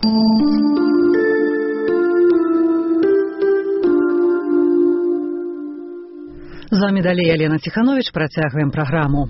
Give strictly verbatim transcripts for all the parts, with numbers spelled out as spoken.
З вами далей Алена Ціханович, працягваем праграму.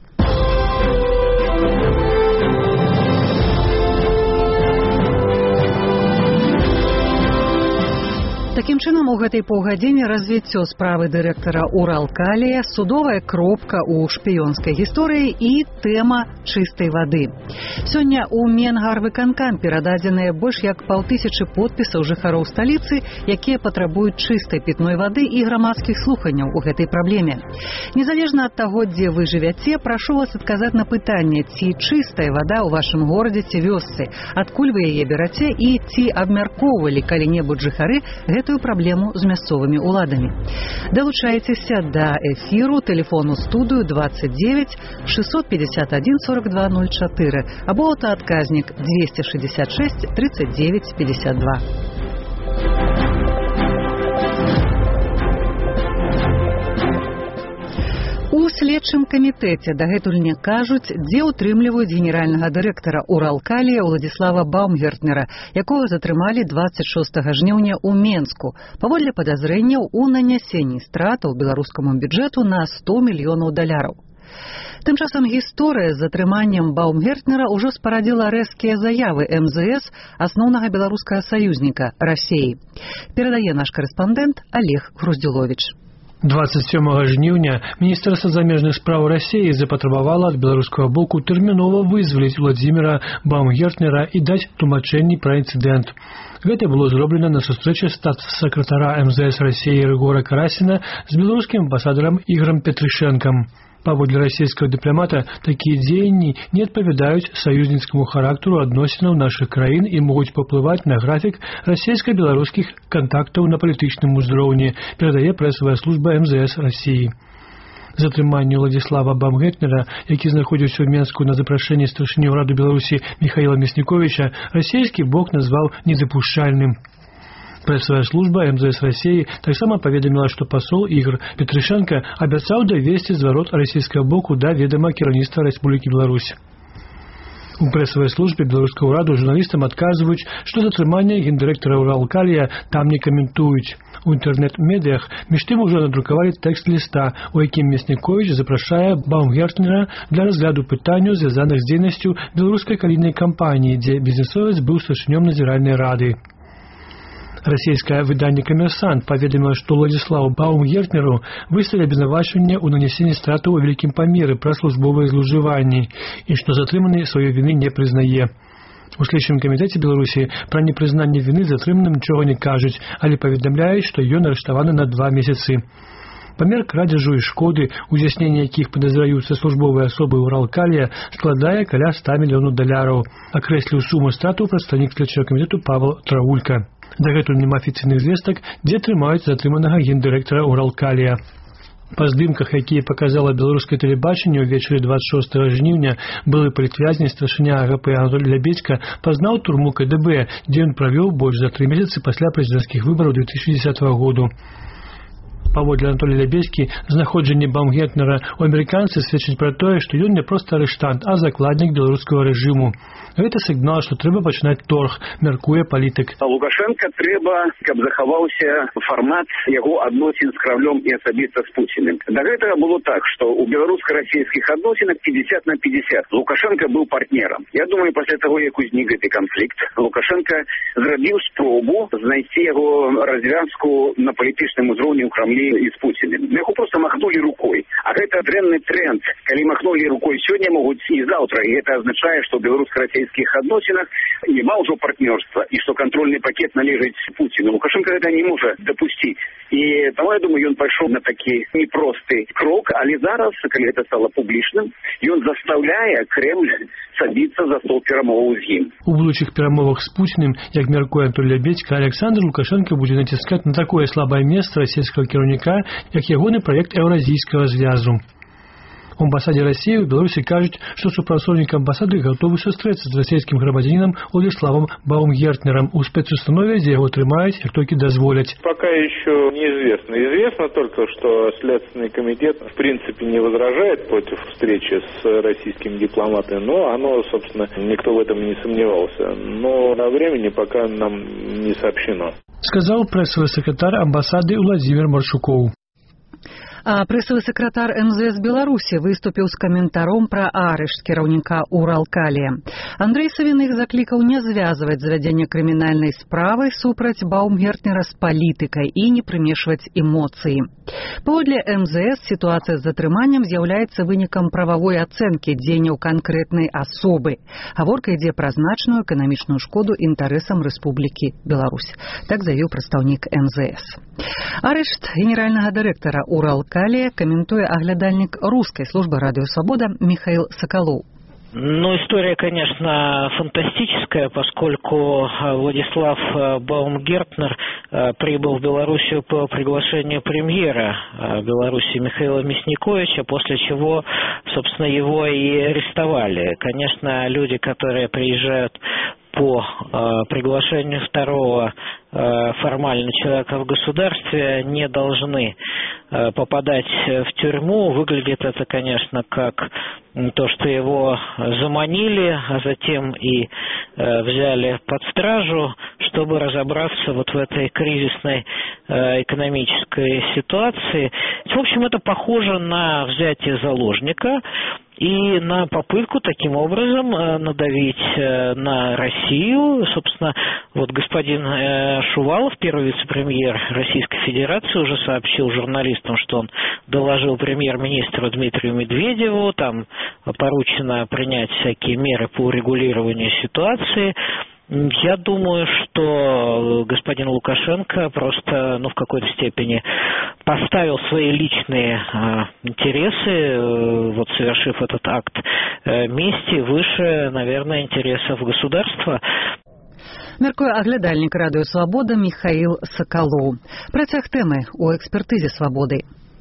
Такім чынам, у гэтай паўгадзіне развіццё справы дырэктара Уралкалія, судовая кропка ў шпіёнскай гісторыі і тэма чыстай вады. Сёння ў Менгарвыканкам перададзеныя больш як паўтысячы подпісаў жыхароў сталіцы, якія патрабуюць чыстай пітной вады і грамадскіх слуханняў у гэтай праблеме. Незалежна ад таго, дзе вы жывяце, прашу вас адказаць на пытанне, ці чыстая вада ў вашым горадзе ці вёсцы, адкуль вы яе бераце і ці абмяркоўвалі калі-небудзь жыхары гэтую праблему з мясцовымі ўладамі. Далучайцеся да эфіру, тэлефону студыю двадцать девять шестьсот пятьдесят один сорок два ноль четыре або аўтаадказнік двести шестьдесят шесть тридцать девять пятьдесят два. У следчым камітэце дагэтуль не кажуць, дзе ўтрымліваюць генеральнага дырэктара Уралкалія Уладзіслава Баумгертнера, якога затрымалі двадцать шостага жніўня ў Менску, паводле падазрэнняў у нанясенні стратаў беларускаму бюджэту на сто мільёнаў даляраў. Тым часам гісторыя з затрыманнем Баумгертнера ўжо спарадзіла рэзкія заявы эм зэ эс, асноўнага беларускага саюзніка Расіі. Перадае наш карэспандэнт Олег Груздзюловіч. двадцать сёмага жніўня Міністэрства замежных спраў Расіі запатрабавала ад беларускага боку тэрмінова вызваліць Уладзіміра Баумгертнера і даць тлумачэнні пра інцыдэнт. Гэта было зроблена на сустрэчы статс-сакратара эм зэ эс Расіі Рыгора Карасіна з беларускім амбасадарам Ігорам Петрышэнкам. Паводле расійскага дыпламата, такія дзеянні не адпавядаюць саюзніцкаму характару адносінаў нашых краін і могуць паўплываць на графік расійска-беларускіх кантактаў на палітычным узроўні, перадае прэсавая служба эм зэ эс Расіі. Затрыманне Уладзіслава Баумгертнера, які знаходзіўся ў Менску на запрашэнні старшыні ўраду Беларусі Міхаіла Мясніковіча, расійскі бок назваў недапушчальным. Прэсавая служба эм зэ эс Расіі таксама паведаміла, што пасол Ігор Петрышэнка абяцаў давесці зварот расійскага боку да ведама кіраўніцтва Рэспублікі Беларусь. У прэсавай службе беларускага ўраду журналістам адказваюць, што затрыманне гендырэктара Уралкалія там не каментуюць. У інтэрнэт-медыях між тым ужо надрукавалі тэкст ліста, у якім Мясніковіч запрашае Баумгертнера для разгляду пытанняў, звязаных з дзейнасцю беларускай калійнай кампаніі, дзе бізнесовец быў старшынём надзіральнай рады. Расійскае выданне «Камерсант» паведаміла, што Уладзіславу Баумгертнеру выставілі абвінавачванне ў нанесенні стратаў у вялікім памеры пра службовыя злоўжыванні і што затрыманы сваёй віны не прызнае. У следчым камітэце Беларусі пра непрызнанне віны затрыманым нічога не кажуць, але паведамляюць, што ён арыштаваны на два месяцы. Памер крадзяжу і шкоды, узясненне якіх падазраюцца службовыя асобы Уралкалія, складае каля ста мільёнаў даляраў, акрэсліў суму стратаў прадстаўнік следчага камітэту Павел Траўлька. Дагэтуль няма афіцыйных звестак, дзе трымаюць затрыманага гендырэктара Уралкалія. Па здымках, якія паказала беларускае тэлебачанне ўвечары двадцать шостага жніўня, былы палітвязень старшыня а гэ пэ Анатолій Лябедзька пазнаў турму ка дэ бэ, дзе ён правёў больш за тры месяцы пасля прэзідэнцкіх выбараў две тысячи десятого году. Паводле Анатолія Лябедзькі, знаходжанне Баумгертнера ў амерыканцы сведчыць пра тое, што ён не проста арыштант, а закладнік беларускага рэжыму. Гэта сігнал, што трэба пачынаць торг, мяркуе палітык. Лукашенка трэба, каб захаваўся фармат яго адносін з Крамлём і асабіста з Пуціним. Да гэтага было так, што ў беларуска-расійскіх адносінах пятьдесят на пятьдесят. Лукашенка быў партнерам. Я думаю, пасля таго, як узнік гэты канфлікт, Лукашенка зрабіў спробу знайсці яго развязку на палітычным узроўні ў Крамлі і з Пуціним. Яго проста махнулі рукой. А гэта дрэнны тренд. Калі махнулі рукой сёння, могуць і заўтра. І гэта азначае, што беларуска-расійскіх адносінах няма ўжо партнёрства і што кантрольны пакет належыць Пуціну. Лукашенко гэта не можа дапусціць. І таму, я думаю, ён пайшоў на такі непросты крок, але зараз, калі гэта стала публічным, ён застаўляе Кремль садіцца за стол перамоваў з ім. У будучых перамовах з Пуціним, як мяркуе Анатолій Лябедзька, Александр Лукашенко будзе націскаць на такое слабае месца расійскага кіраўніка, як ягоны праект еўразійскага звязу. У амбасаде России в Беларуси кажут, что супрацовник амбасады готовы сустрэцца с российским громадянином Владиславом Баумгертнером у спецустанове, где его тримают, как только дозволят. Пока еще неизвестно. Известно только, что Следственный комитет в принципе не возражает против встречи с российским дипломатом, но оно, собственно, никто в этом не сомневался. Но на времени пока нам не сообщено. Сказал прессовый секретарь амбасады Владимир Маршуков. А прэсавы сакратар эм зэ эс Беларусі выступіў з каментаром пра арышт кіраўніка Уралкалія. Андрэй Савіных заклікаў не звязваць завядзенне крымінальнай справы супраць Баумгертнера з палітыкай і не прымешваць эмоцыі. Паводле эм зэ эс сітуацыя з затрыманнем з'яўляецца вынікам прававой ацэнкі дзеянняў канкрэтнай асобы. Гаворка ідзе пра значную эканамічную шкоду інтарэсам Рэспублікі Беларусь. Так заявіў прадстаўнік эм зэ эс. Арышт генеральнага дырэктара Уралкалія каментуе аглядальнік рускай службы «Радио Свобода» Михаил Соколов. Ну, история, конечно, фантастическая, поскольку Владислав Баумгертнер прибыл в Белоруссию по приглашению премьера Беларуси Михаила Мясниковича, после чего, собственно, его и арестовали. Конечно, люди, которые приезжают по э, приглашению второго э, формально человека в государстве, не должны э, попадать в тюрьму. Выглядит это, конечно, как то, что его заманили, а затем и э, взяли под стражу, чтобы разобраться вот в этой кризисной э, экономической ситуации. В общем, это похоже на взятие заложника и на попытку таким образом надавить на Россию. Собственно, вот господин Шувалов, первый вице-премьер Российской Федерации, уже сообщил журналистам, что он доложил премьер-министру Дмитрию Медведеву, там поручено принять всякие меры по урегулированию ситуации. Я думаю, что господин Лукашенко просто, ну, в какой-то степени поставил свои личные а, интересы, э, вот совершив этот акт э, мести, выше, наверное, интересов государства. Мяркуе аглядальнік «Радио Свобода» Михаил Соколов. Працяг тэмы у экспертызе «Свободы».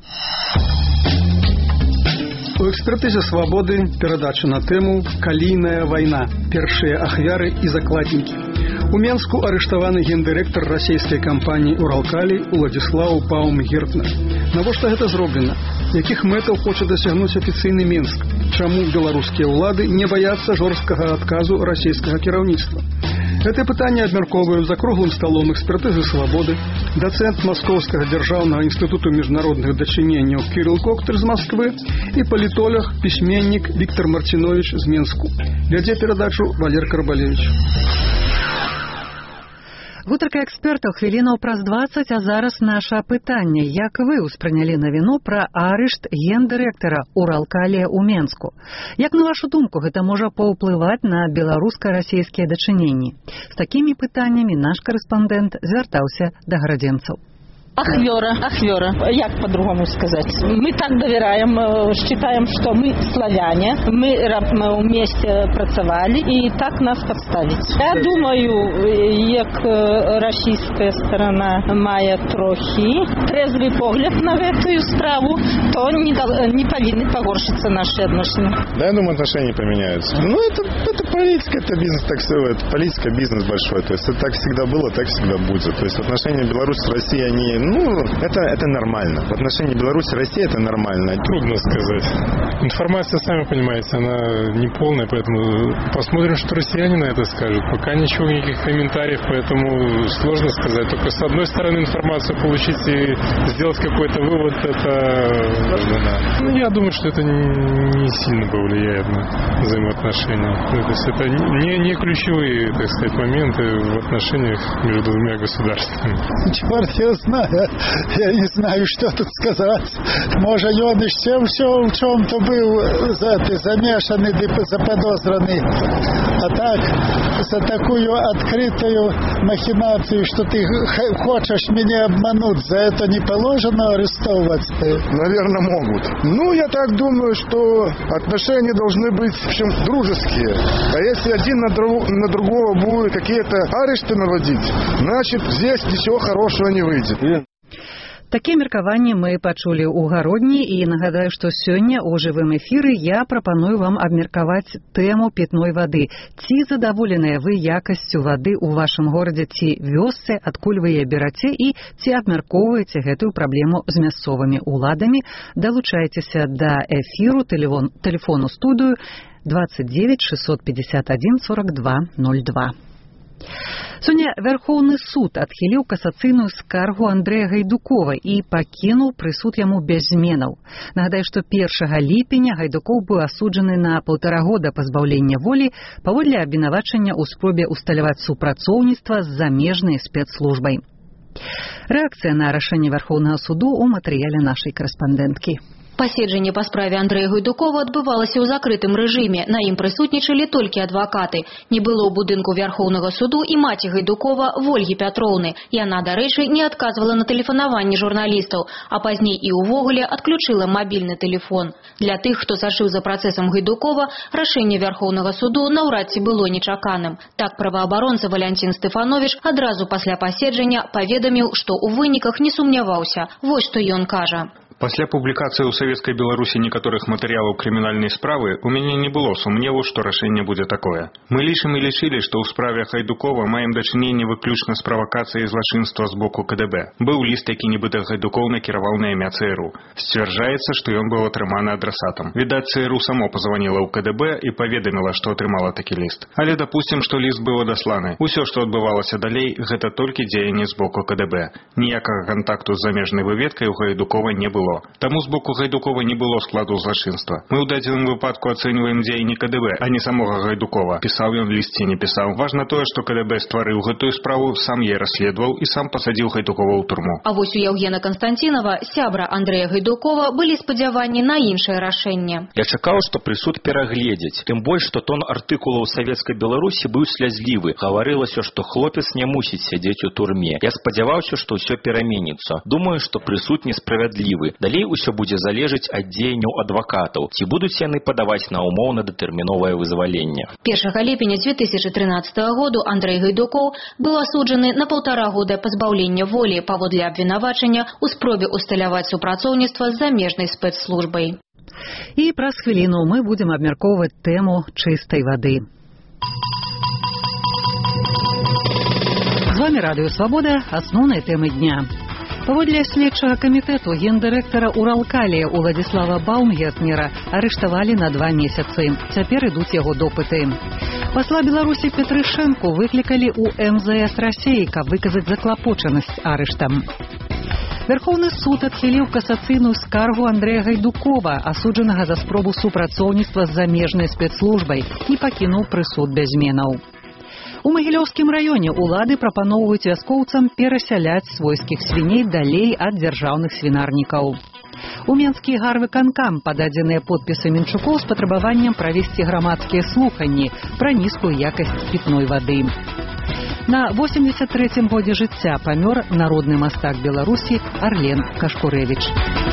У экспертызе «Свободы» перадача на тэму «Калійная вайна. Першыя ахвяры і закладнікі». У Менску арыштаваны гендырэктар расійскай кампаніі «Уралкалій» Владислав Баумгертнер. Навошта гэта зроблена? Якіх мэтаў хоча дасягнуць афіцыйны Менск? Чаму беларускія ўлады не баяцца жорсткага адказу расійскага кіраўніцтва? Гэта пытанне абмяркоўваюць за круглым сталом экспертызы «Свободы» дацэнт Маскоўскага дзяржаўнага інстытуту міжнародных дачыненняў Кірыл Коктыр з Масквы і палітолог, пісьменнік Віктор Марцінович з Менску. Вядзе перадачу Валер Карбалевич. Гутарка экспертаў хвілінаў праз дваццаць, а зараз наша пытанне. Як вы ўспрынялі навіну пра арышт гендырэктара Уралкалія ў Менску? Як, на вашу думку, гэта можа паўплываць на беларуска-расійскія дачыненні? З такімі пытаннямі наш корэспандэнт звяртаўся да гарадзенцаў. Ахвера, ахвера, як по-другому сказать. Мы так доверяем, считаем, что мы славяне, мы вместе працевали, и так нас подставить. Я думаю, як российская сторона має трохи трезвый погляд на эту справу, то не, не повинны погоршиться наши отношения. Да, я думаю, отношения поменяются. Ну, это, это политика, это бизнес, так сказать, это политика, бизнес большой. То есть это так всегда было, так всегда будет. То есть отношения Беларуси с Россией, они, ну, это, это нормально. В отношении Беларуси и России это нормально. Трудно сказать. Информация, сами понимаете, она не полная, поэтому посмотрим, что россияне на это скажут. Пока ничего, никаких комментариев, поэтому сложно сказать. Только с одной стороны информацию получить и сделать какой-то вывод, это важно, да. Ну, я думаю, что это не сильно повлияет на взаимоотношения. То есть это не, не ключевые, так сказать, моменты в отношениях между двумя государствами. Черт, я знаю. Я не знаю, что тут сказать. Може, он еще все в чем-то был замешанный, заподозранный. А так, за такую открытую махинацию, что ты хочешь меня обмануть, за это не положено арестовывать? Наверное, могут. Ну, я так думаю, что отношения должны быть, в общем, дружеские. А если один на, друг, на другого будет какие-то аресты наводить, значит, здесь ничего хорошего не выйдет. Такія меркаванні мы пачулі ў гародні, і нагадаю, што сёння ў жывым эфіры я прапаную вам абмеркаваць тэму пітной вады. Ці задаволеныя вы якасцю вады ў вашым горадзе ці вёсцы, адкуль вы яе бераце і ці абмяркоўваеце гэтую праблему з мясцовымі ўладамі? Далучайцеся да эфіру, тэлефон, тэлефону студыю двадцать девять шестьсот пятьдесят один сорок два ноль два. Сёння Вярхоўны суд адхіліў касацыйную скаргу Андрэя Гайдукова і пакінуў прысуд яму без зменаў. Нагадаю, што першага ліпеня Гайдукоў быў асуджаны на паўтара года пазбаўлення волі паводле абвінавачання ў спробе усталяваць супрацоўніцтва з замежнай спецслужбай. Рэакцыя на рашэнне Вярхоўнага суду ў матэрыяле нашай карэспандэнткі. Паседжанне па справе Андрэя Гайдукова адбывалася ў закрытым рэжыме. На ім прысутнічалі толькі адвакаты. Не было ў будынку Вярхоўнага суду і маці Гайдукова Вольгі Пятроўны. Яна, дарэчы, не адказвала на тэлефанаванне журналістаў, а пазней і ўвогуле адключыла мабільны тэлефон. Для тых, хто сачыў за працэсам Гайдукова, рашэнне Вярхоўнага суду наўрад ці было нечаканым. Так праваабаронца Валянцін Стэфановіч адразу пасля паседжання паведаміў, што ў выніках не сумняваўся. Вось што ён кажа. Пасля публікацыі ў Савецкай Беларусі некаторых матэрыялаў крымінальнай справы у мяне не было сумневу, што рашэнне будзе такое. Мы лічым і лічылі, што ў справе Гайдукова маем дачыненне выключна з правакацыяй злачынства з боку ка дэ бэ. Быў ліст, які нібыта Гайдукоў накіраваў на імя цэ эр у. Сцвярджаецца, што ён быў атрыманы адрасатам. Відаць, цэ эр у само пазваніла ў ка дэ бэ і паведаміла, што атрымала такі ліст. Але дапусцім, што ліст быў адасланы. Усё, што адбывалася далей, гэта толькі дзеянне з боку ка дэ бэ. Ніякага кантакту з замежнай выведкай у Гайдукова не было. Таму з боку Гайдукова не было складу злачынства. Мы ў дадзеным выпадку ацэньваем дзеянні ка дэ бэ, а не самога Гайдукова. Пісаў ён ліст ці не пісаў. Важна тое, што ка дэ бэ стварыў гэтую справу, сам яе расследаваў і сам пасадзіў Гайдукова ў турму. А вось у Яўгена Канстанцінава, сябра Андрэя Гайдукова, былі спадзяванні на іншае рашэнне. Я чакаў, што прысуд перагледзець. Тым больш, што тон артыкулаў Савецкай Беларусі быў слязлівы. Гаварылася, што хлопец не мусіць сядзець у турме. Я спадзяваўся, што ўсё пераменіцца. Думаю, што прысуд несправядлівы. Далей усё будзе залежаць ад дзеянняў адвакатаў, ці будуць яны падаваць на умоўна-датэрміновае вызваленне. першага ліпеня дзве тысячы трынаццатага году Андрэй Гайдукоў быў асуджаны на паўтара года пазбаўлення волі паводле абвінавачання ў спробе усталяваць супрацоўніцтва з замежнай спецслужбай. І праз хвіліну мы будзем абмяркоўваць тэму чыстай вады. З вами Радыё Свабода, асноўныя тэмы дня. Паводле следчага камітэту гендырэктара Уралкалія Уладзіслава Баумгертнера арыштавалі на два месяцы. Цяпер ідуць яго допыты. Пасла Беларусі Петрышэнку выклікалі ў эм зэ эс Расіі, каб выказаць заклапочанасць арыштам. Вярхоўны суд адхіліў касацыйную скаргу Андрэя Гайдукова, асуджанага за спробу супрацоўніцтва з замежнай спецслужбай, і пакінуў прысуд без зменаў. У Магілёўскім раёне ўлады прапаноўваюць вяскоўцам перасяляць свойскіх свіней далей ад дзяржаўных свінарнікаў. У Менскі гарвыканкам пададзеныя подпісы Мінчукоў з патрабаваннем правесці грамадскія слуханні пра нізкую якасць пітной вады. На восемьдесят трэцім годзе жыцця памёр народны мастак Беларусі Арлен Кашкурэвіч.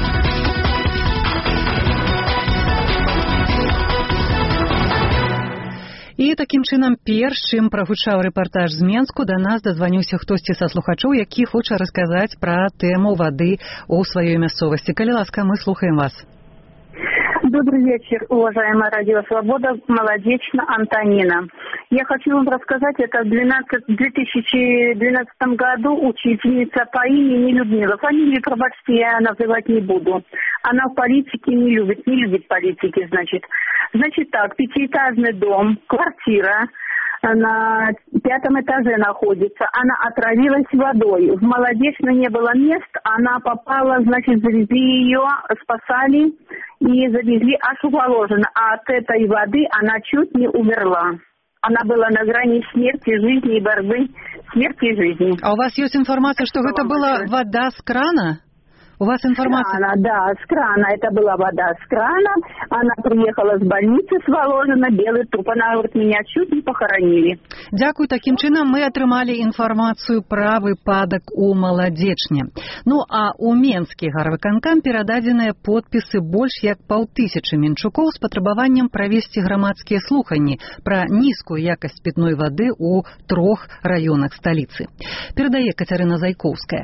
І такім чынам, перш чым прагучаў рэпартаж з Менску, да нас дазваніўся хтосьці са слухачоў, які хоча расказаць пра тэму вады ў сваёй мясцовасці. Калі ласка, мы слухаем вас. Добрый вечер, уважаемая Радио Свобода, Молодечно, Антонина. Я хочу вам рассказать, это в две тысячи двенадцатом году учительница по имени Людмила. Фамилию, пробачьте, я называть не буду. Она в политике не любит, не любит политики, значит. Значит так, пятиэтажный дом, квартира на пятом этаже находится. Она отравилась водой. В Молодечно не было мест, она попала, значит, завезли ее, спасали и завезли аж в Воложино. А от этой воды она чуть не умерла. Она была на грани смерти, жизни и борьбы смерти и жизни. А у вас есть информация, что это была вода с крана? У вас информация? С крана, да, с крана. Это была вода с крана. Она приехала с больницы с Воложина, белый труп. Она говорит, меня чуть не похоронили. Дякую. Таким чином мы атрымалі інфармацыю пра выпадак у Маладзечне. Ну, а у Менскі гарвыканкам перададзеныя подпісы больш як паўтысячы мінчукоў з патрабаваннем правесці грамадскія слуханні пра нізкую якасць пітной вады ў трох раёнах сталіцы. Перадае Кацярына Зайкоўская.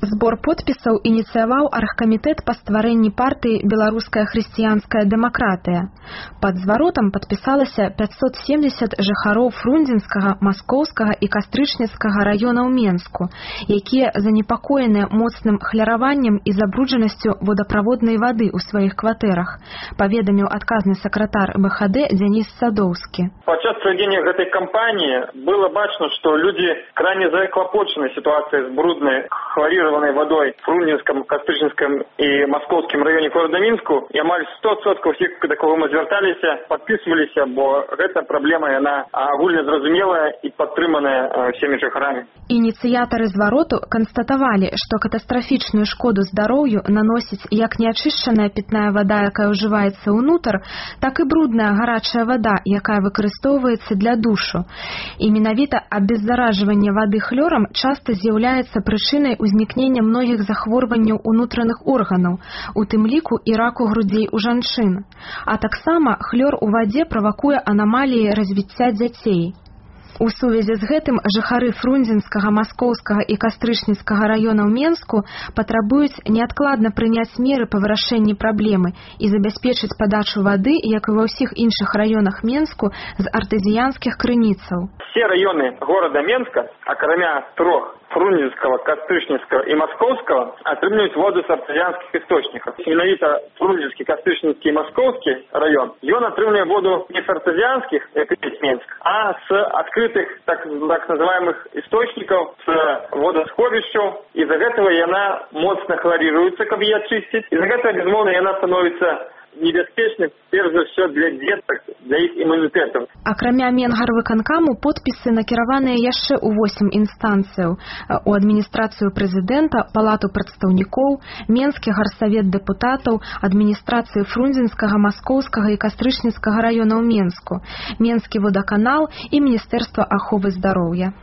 Збор подпісаў ініцыяваў аргкамітэт па стварэнні партыі «Беларуская хрысціянская дэмакратыя». Пад зваротам падпісалася пятьсот семьдесят жыхароў Фрунзенскага, Маскоўскага і Кастрычніцкага раёнаў Менску, якія занепакоеныя моцным хляраваннем і забруджанасцю водаправоднай вады ў сваіх кватэрах, паведаміў адказны сакратар бэ ха дэ Дзяніс Садоўскі. Падчас правядзення гэтай кампаніі было бачна, што людзі крайне заклапочаны сітуацыяй з бруднай хларированной водой в Фрунзенском, Кастрычніцком и Московском районе города Минску. И амаль сто процентов всех, до кого мы звертались, подписывались, бо эта проблема, она агульно зразумелая и подтрыманная всеми жыхарамі. Ініцыятары звароту канстатавалі, што катастрафічную шкоду здароўю наносіць як неачышчаная пітная вада, якая ўжываецца ўнутр, так і брудная гарачая вада, якая выкарыстоўваецца для душу. І менавіта абеззаражванне вады хлорам часта з'яўляецца прычынай узнікнення многіх захворванняў унутраных органаў, у тым ліку і раку грудзей у жанчын. А таксама хлор у вадзе правакуе анамаліі развіцця дзяцей. У сувязі з гэтым жыхары Фрунзенскага, Маскоўскага і Кастрычніцкага раёнаў Менску патрабуюць неадкладна прыняць меры па вырашэнні праблемы і забяспечыць падачу вады, як і ва ўсіх іншых раёнах Менску, з артэзіянскіх крыніцаў. Все районы города Менска, акрамя трох Фрунзенского, Кастрычніцкого и Московского, атрымліваюць воду с артезианских источников. Менавіта Фрунзенский, Кастрычніцкі и Московский район, ён атрымлівае воду не с артезианских, как и Менск, а с открытых так, так называемых источников, с водосховищаў. Из-за этого яна моцна хлорируется, каб ее очистить. Из-за этого, безумоўно, яна становится небяспечным, перш за ўсё, для дзетак, для іх імунітэтаў. Акрамя Менгарвыканкаму, подпісы накіраваныя яшчэ ў восем інстанцыяў: у адміністрацыю прэзідэнта, палату прадстаўнікоў, Менскі гарсавет дэпутатаў, адміністрацыю Фрунзенскага, Маскоўскага і Кастрычніцкага раёнаў Менску, Менскі водаканал і Міністэрства аховы здароўя.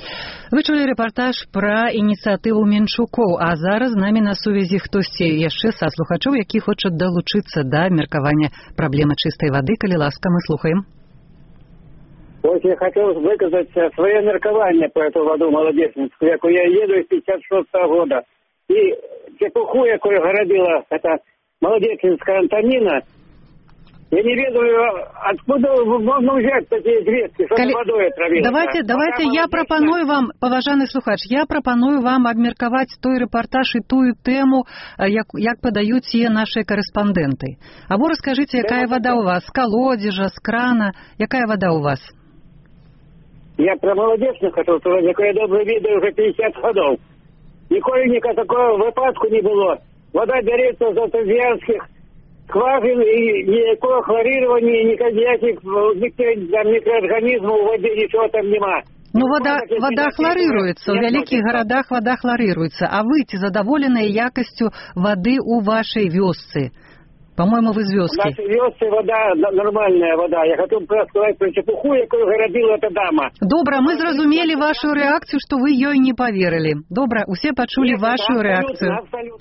Вы чулі рэпартаж пра ініцыятыву Менчукоў, а зараз з намі на сувязі хтосьці яшчэ са слухачоў, які хочуць далучыцца да меркавання праблемы чыстай вады. Калі ласка, мы слухаем. Вот я хотел выказать свое меркование по эту воду Молодечницкую, яку я еду из пятьдесят шестого года. И чепуху, якую городила эта Молодечницкая Антонина, я не ведаю, откуда можно взять такие известки, что Кали... водой отравилась. Давайте, давайте я прапаную вам, паважаны слухач, я прапаную вам абмеркаваць той рэпартаж і тую тэму, як, як падаюць яе нашыя карэспандэнты. Або раскажыце, якая да, вода у вас, з калодзежа, з крана, якая вода у вас? Я про Молодечную хотел сказать, якое я добре ведаю уже пятьдесят годов. Ніколи ніякого такого випадку не було. Вода береться з артезіанських скважин, и никакого хлорирования, никаких микроорганизмов в воде, ничего там нема. Ну, вода, вода хлорируется, в великих городах вода хлорируется. А вы задоволены якостью воды у вашей вёсцы? По-моему, вы из вёски. В нашей вёсце вода, нормальная вода. Я хотел просто сказать про чепуху, якую городила эта дама. Добра, мы зразумели вашу реакцию, что вы ёй не поверили. Добра, усе почули Нет, вашу реакцию. Абсолютно.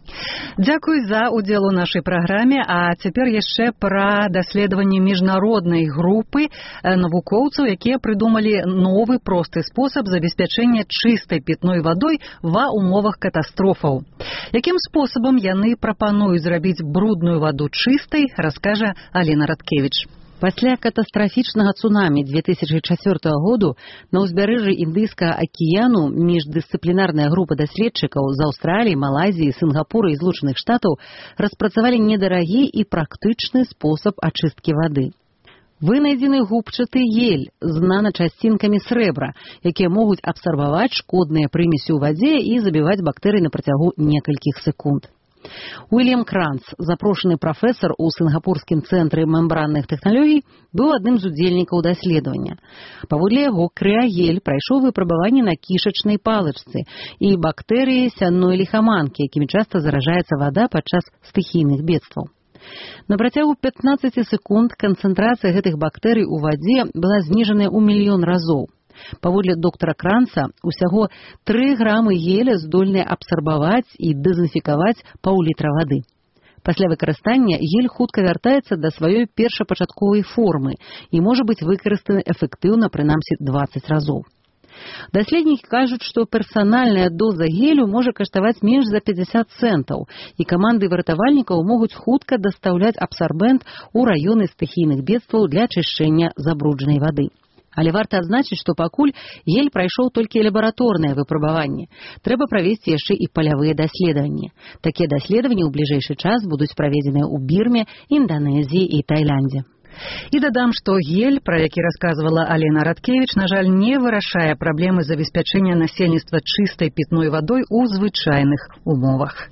Дзякуй за удзел у нашай праграме. А цяпер яшчэ пра даследаванне міжнароднай групы навукоўцаў, якія прыдумалі новы просты спосаб забеспячэння чыстай пітной вадой ва умовах катастрофаў. Якім спосабам яны прапануюць зрабіць брудную ваду чыстай, раскажа Алена Радкевіч. Пасля катастрафічнага цунамі две тысячи чацвёртага году на ўзбярэжжы Індыйскага акіяну міждысцыплінарная група даследчыкаў з Аўстраліі, Малайзіі, Сінгапура і Злучаных Штатаў распрацавалі недарагі і практычны спосаб ачысткі вады. Вынайдзены губчаты гель з наначасцінкамі срэбра, якія могуць абсарбаваць шкодныя прымесі ў вадзе і забіваць бактэрыі на працягу некалькіх секунд. Уильям Кранц, запрошаны прафесар у Сінгапурскім цэнтры мембранных тэхналогій, быў адным з удзельнікаў даследавання. Паводле яго, крыагель прайшоў выпрабаванне на кішачнай палачцы і бактэрыі сянной ліхаманкі, якімі часта заражаецца вада падчас стыхійных бедстваў. На працягу пятнаццаць секунд канцэнтрацыя гэтых бактэрый у вадзе была зніжаная ў мільён разоў. Паводле доктара Кранца, усяго тры грамы геля здольныя абсарбаваць і дэзінфікаваць паўлітра вады. Пасля выкарыстання гель хутка вяртаецца да сваёй першапачатковай формы і можа быць выкарыстаны эфектыўна прынамсі дваццаць разоў. Даследнікі кажуць, што персанальная доза гелю можа каштаваць менш за пятьдесят центаў, і каманды выратавальнікаў могуць хутка дастаўляць абсарбент у раёны стыхійных бедстваў для ачышчэння забруджанай вады. Але варта адзначыць, што пакуль гель прайшоў толькі лабараторнае выпрабаванне. Трэба правесці яшчэ і палявыя даследаванні. Такія даследаванні ў бліжэйшы час будуць праведзеныя ў Бірме, Інданезіі і Тайландзе. І дадам, што гель, пра які расказвала Алена Радкевіч, на жаль, не вырашае праблемы забеспячэння насельніцтва чыстай пітной вадой у звычайных умовах.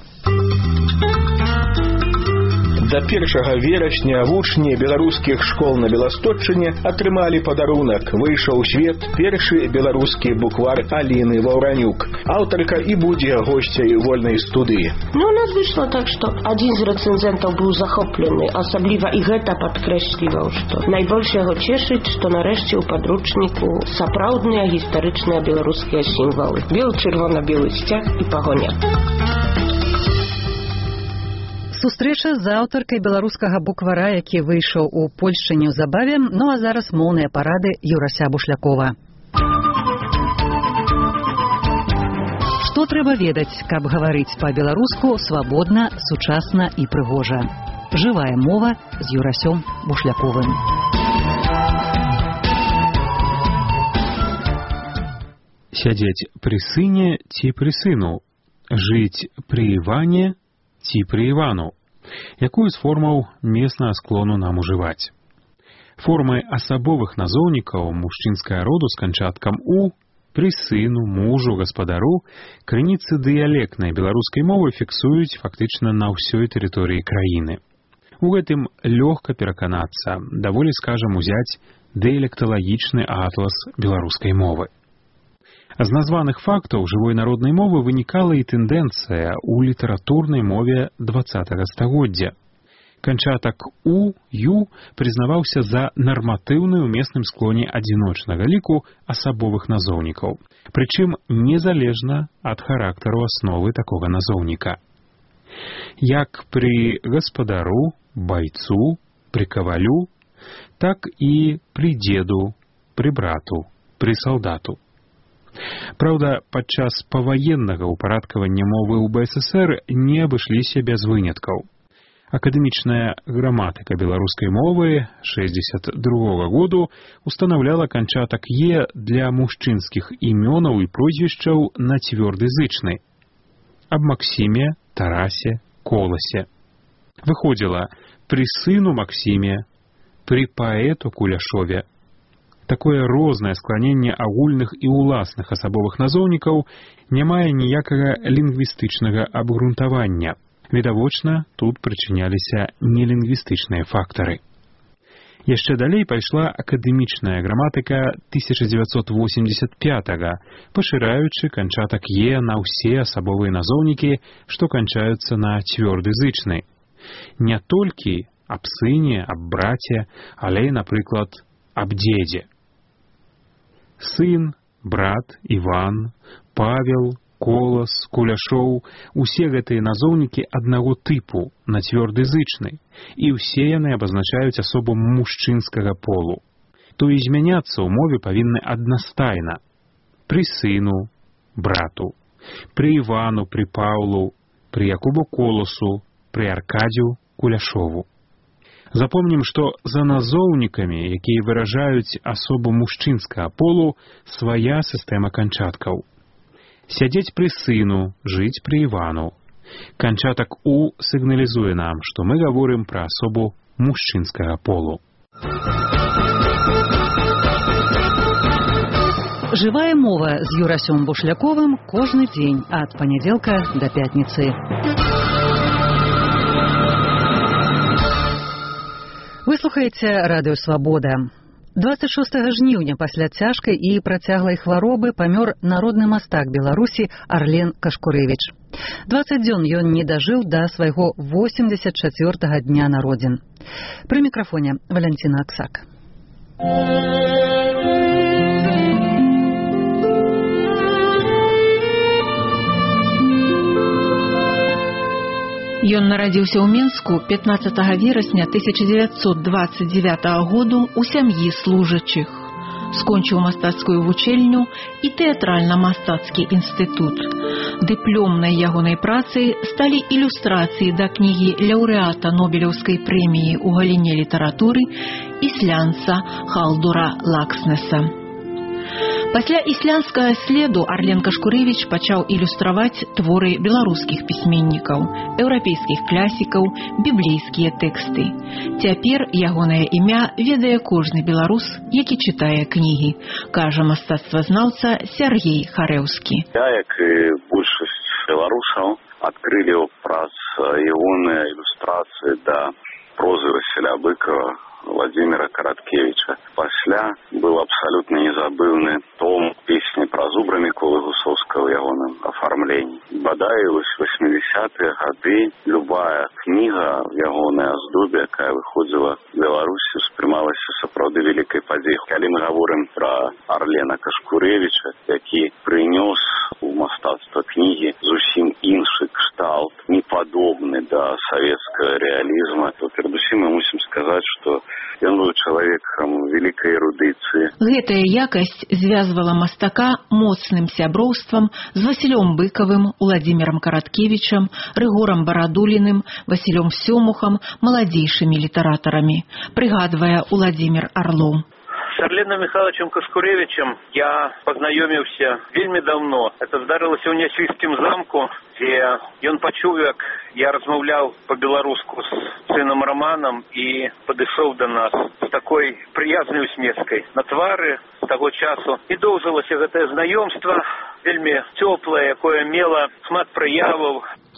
Да першага верасня вучні беларускіх школ на Беластотчыне атрымалі падарунак. Выйшаў у свет першы беларускі буквар Аліны Ваўранюк. Аўтарка і будзе госцяй вольнай студыі. Ну, у нас выйшло так, што адзін з рэцэнзентаў быў захоплены, асабліва і гэта падкрэсліваў, што найбольш яго цешыць, што нарэшце ў падручніку сапраўдныя гістарычныя беларускія сімвалы. Бел-чырвона-белы сцяг і пагоня. Сустрэча з аўтаркай беларускага буквара, які выйшаў у Польшчы неўзабаве, ну а зараз моўныя парады Юрася Бушлякова. Што трэба ведаць, каб гаварыць па-беларуску свабодна, сучасна і прыгожа? Жывая мова з Юрасём Бушляковым. Сядзець пры сыне ці пры сыну? Жыць пры Іване ці пры Івану? Якую з формаў меснага склону нам ужываць? Формы асабовых назоўнікаў мужчынскага роду з канчаткам «у» пры сыну, мужу, гаспадару крыніцы дыялектнай беларускай мовы фіксуюць фактычна на ўсёй тэрыторыі краіны. У гэтым лёгка пераканацца, даволі, скажам, узяць дыялекталагічны атлас беларускай мовы. З названых фактаў жывой народнай мовы вынікала і тэндэнцыя ў літаратурнай мове дваццатага стагоддзя. Канчатак «у», «ю» прызнаваўся за нарматыўны ў месным склоне адзіночнага ліку асабовых назоўнікаў, прычым незалежна ад характару асновы такога назоўніка. Як пры гаспадару, байцу, пры кавалю, так і пры дзеду, пры брату, пры салдату. Праўда, падчас паваеннага ўпарадкавання мовы ў бэ эс эсэр не абышліся без выняткаў. Акадэмічная граматыка беларускай мовы шэсцьдзесят другога году устанаўляла канчатак «е» для мужчынскіх імёнаў і прозвішчаў на цвёрды зычны. Аб Максіме, Тарасе, Коласе. Выходзіла пры сыну Максіме, пры паэту Куляшове. Такое рознае скланенне агульных і ўласных асабовых назоўнікаў не мае ніякага лінгвістычнага абгрунтавання. Відавочна, тут прычыняліся нелінгвістычныя фактары. Яшчэ далей пайшла акадэмічная граматыка тысяча дзевяцьсот восемьдесят пятага, пашыраючы канчатак «е» на ўсе асабовыя назоўнікі, што канчаюцца на цвёрды зычны. Не толькі аб сыне, аб браце, але, напрыклад, аб дзедзе. Сын, брат, Іван, Павел, Колас, Куляшоў – усе гэтыя назоўнікі аднаго тыпу, на цвёрды зычны, і ўсе яны абазначаюць асобу мужчынскага полу. То і змяняцца ў мове павінны аднастайна. Пры сыну, брату, пры Івану, пры Паўлу, пры Якубу Коласу, пры Аркадзю Куляшову. Запомнім, што за назоўнікамі, якія выражаюць асобу мужчынскага полу, свая сістэма канчаткаў. Сядзець пры сыну, жыць пры Івану. Канчатак «у» сігналізуе нам, што мы гаворым пра асобу мужчынскага полу. Жывая мова з Юрасём Бушляковым кожны дзень ад панядзелка да пятніцы. Вы слухаеце радыё «Свабода». дваццаць шостага жніўня пасля цяжкай і працяглай хваробы памёр народны мастак Беларусі Арлен Кашкурэвіч. дваццаць дзён ён не дажыў да свайго восемьдесят чацвёртага дня народзін. Пры мікрафоне Валянціна Аксак. Ён нарадзіўся ў Менску пятнаццатага верасня тысяча дзевяцьсот дваццаць дзевятага году ў сям'і служачых. Скончыў мастацкую вучэльню і тэатральна-мастацкі інстытут. Дыпломнай ягонай працай сталі ілюстрацыі да кнігі лаўрэата Нобелеўскай прэміі ў галіне літаратуры іслянца Халдура Лакснеса. Пасля іслянскага следу Арлен Кашкурэвіч пачаў ілюстраваць творы беларускіх пісьменнікаў, еўрапейскіх класікаў, біблейскія тэксты. Цяпер ягонае імя ведае кожны беларус, які чытае кнігі, кажа мастацтвазнаўца Сяргей Харэўскі. Я, як і большасць беларусаў, адкрылі праз ягоныя ілюстрацыі да прозы Васіля Быкова, Владимира Караткевича. Пасля был абсолютно незабывный том песни про зубра Миколы Гусовского в ягоном оформлении. Бадай в восьмидесятые годы любая книга в ягоной оздобе, якая выходила в Беларуси, успрымалася сапраўды великой падзеяй. Калі мы говорим про Арлена Кашкурэвіча, які принес у мастацтва книги зусім іншы кшталт, неподобный до советского реализма, то перадусім мы мусим сказать, что ён быў чалавекам вялікай эрудыцыі. Гэтая якасць звязвала мастака моцным сяброўствам з Васілём Быкавым, Уладзімірам Караткевічам, Рыгорам Барадуліным, Васілём Сёмухам, маладзейшымі літаратарамі, прыгадвае Уладзімір Арлоў. С Арленом Михайловичем Кашкурэвичем я познаёміўся вельмі давно. Это здарылася ў Нясвійскім замку, дзе ён пачуў, як я размаўляў по-беларуску з сынам Романам і падышоў да нас з такой прыязнай усмешкай на твары з таго часу. І доўжылася гэтае знаёмства, вельмі цёплае, якое мела шмат праяваў.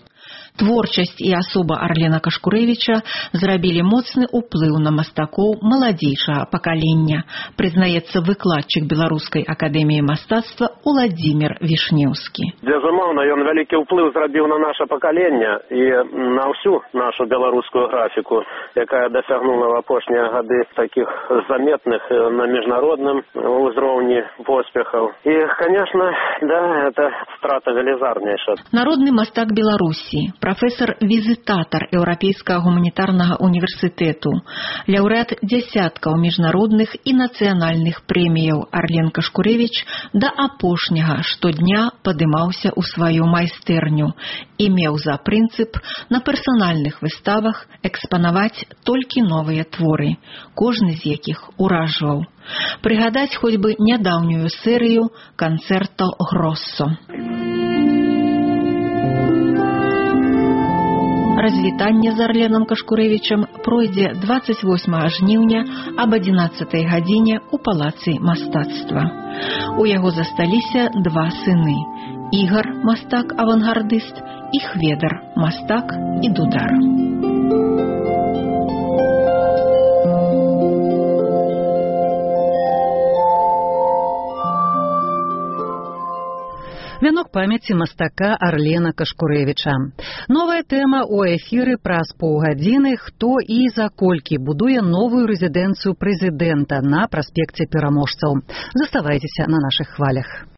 Творчасць і асоба Арлена Кашкурэвіча зрабілі моцны ўплыў на мастакоў маладзейшага пакалення, прызнаецца выкладчык Беларускай акадэміі мастацтва Уладзімір Вішнеўскі. Безумоўна, ён вялікі ўплыў зрабіў на наша пакаленне і на ўсю нашу беларускую графіку, якая дасягнула в апошнія гады такіх заметных на міжнародным узроўні поспехаў. І, конечно, да, это страта велізарнейшая. Народны мастак Беларусі, прафесар-візітатар Еўрапейскага гуманітарнага універсітэту, лаўрэат дзясяткаў міжнародных і нацыянальных прэміяў Арлен Кашкурэвіч да апошняга штодня падымаўся ў сваю майстэрню і меў за прынцып на персанальных выставах экспанаваць толькі новыя творы, кожны з якіх уражваў. Прыгадаць хоць бы нядаўнюю серыю канцэрто Гроссо. Развітанне з Арленам Кашкурэвічам пройдзе дваццаць восьмага жніўня аб адзінаццатай гадзіне ў палацы мастацтва. У яго засталіся два сыны – Ігар, мастак-авангардыст, і Хведар, мастак і дудар. Вянок памяці мастака Арлена Кашкурэвіча. Новая тэма ў эфіры праз паўгадзіны «Хто і за колькі будуе новую рэзідэнцыю прэзідэнта» на праспекце Пераможцаў. Заставайцеся на нашых хвалях.